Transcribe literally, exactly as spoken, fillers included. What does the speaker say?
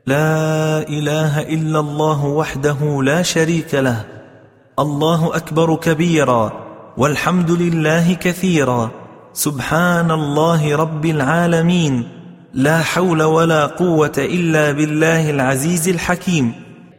لا إله إلا الله وحده لا شريك له، الله أكبر كبيرا، والحمد لله كثيرا، سبحان الله رب العالمين، لا حول ولا قوة إلا بالله العزيز الحكيم.